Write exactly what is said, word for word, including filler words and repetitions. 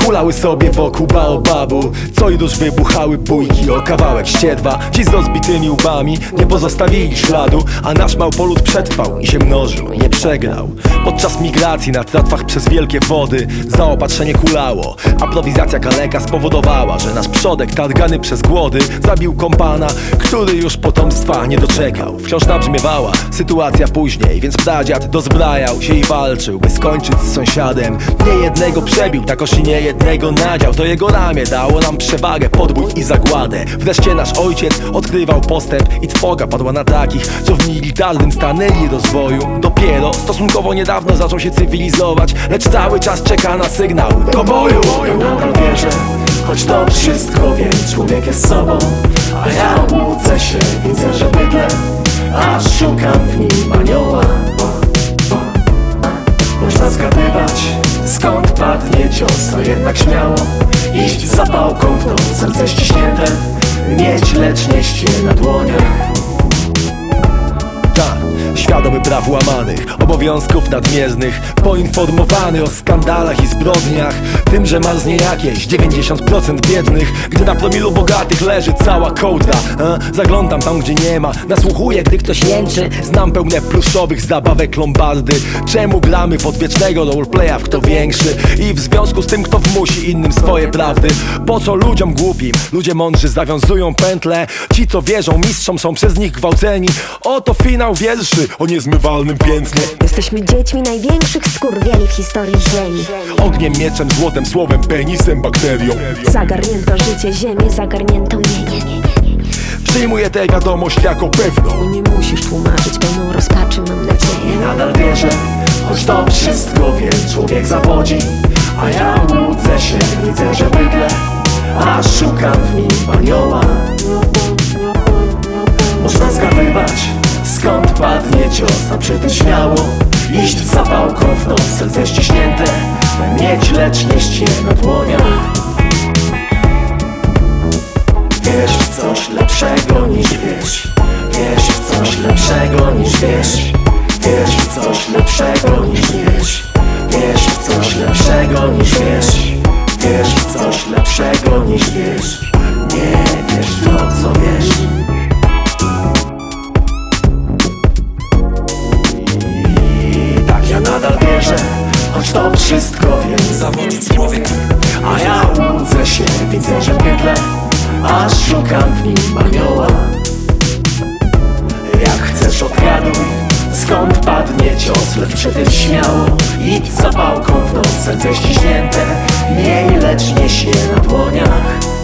hulały sobie wokół baobabu, co już wybuchały bójki o kawałek ścierwa. Ci z rozbitymi łbami nie pozostawili śladu, a nasz małpolut przetrwał i się mnożył, nie przegrał. Podczas migracji na tratwach przez wielkie wody zaopatrzenie kulało, a prowizacja kaleka spowodowała, że nasz przodek targany przez głody zabił kompana, który już potomstwa nie doczekał. Wciąż nabrzmiewała sytuacja później, więc pradziad dozbrajał się i walczył, by skończyć z sąsiadem. Nie jednego przebił, takoż i nie jednego nadział. To jego ramię dało nam przewagę, podbój i zagładę. Wreszcie nasz ojciec odkrywał postęp i trwoga padła na takich, co w militarnym stanęli rozwoju. Dopiero stosunkowo niedawno zaczął się cywilizować, lecz cały czas czeka na sygnał do boju. Ja nadal wierzę, choć to wszystko wiem, człowiek jest sobą, a ja łudzę się, widzę, że bydlę, a szukam w nim anioła. Można zgadywać, skąd padnie cios, a jednak śmiało iść z zapałką w noc, serce ściśnięte mieć, lecz nieść je na dłoniach. Tak, świadomy praw łamanych, obowiązków nadmiernych, poinformowany o skandalach i zbrodniach, tym, że marznie jakieś dziewięćdziesiąt procent biednych, gdy na promilu bogatych leży cała kołdra. A? Zaglądam tam, gdzie nie ma, nasłuchuję, gdy ktoś jęczy. Znam pełne pluszowych zabawek lombardy. Czemu gramy w odwiecznego roleplaya w kto większy? I w związku z tym, kto wmusi innym swoje prawdy. Po co ludziom głupim? Ludzie mądrzy zawiązują pętle. Ci, co wierzą mistrzom, są przez nich gwałceni. Oto finał wierszy o niezmywalnym piętnie. Jesteśmy dziećmi największych skurwieli w historii ziemi. Ogniem, mieczem, złotem, słowem, penisem, bakterią. Zagarnięto życie, ziemię, zagarnięto mienie. Przyjmuję tę wiadomość jako pewną. Nie musisz tłumaczyć, pełną rozpaczy mam nadzieję. I nadal wierzę, choć to wszystko wiem, człowiek zawodzi, a ja łudzę się, widzę, że bydlę, a szukam w nim anioła. Można zgadywać, skąd padnie cios, a przy tym śmiało iść z zapałką w noc, serce ściśnięte mieć, lecz nieść je na dłoniach. Wierz w coś lepszego niż wiesz, wierz w coś lepszego niż wiesz, wierz w coś lepszego niż wiesz, wierz w coś lepszego niż wiesz, wierz w coś lepszego niż wiesz, nie wierz w to, co wiesz. I tak ja nadal wierzę, choć to wszystko wiem, zawodzi człowiek, a ja łudzę się, widzę, że bydlę, a szukam w nim anioła. Jak chcesz odgaduj, skąd padnie cios, lecz przy tym śmiało idź z zapałką w noc, serce ściśnięte miej, lecz nieś je na dłoniach.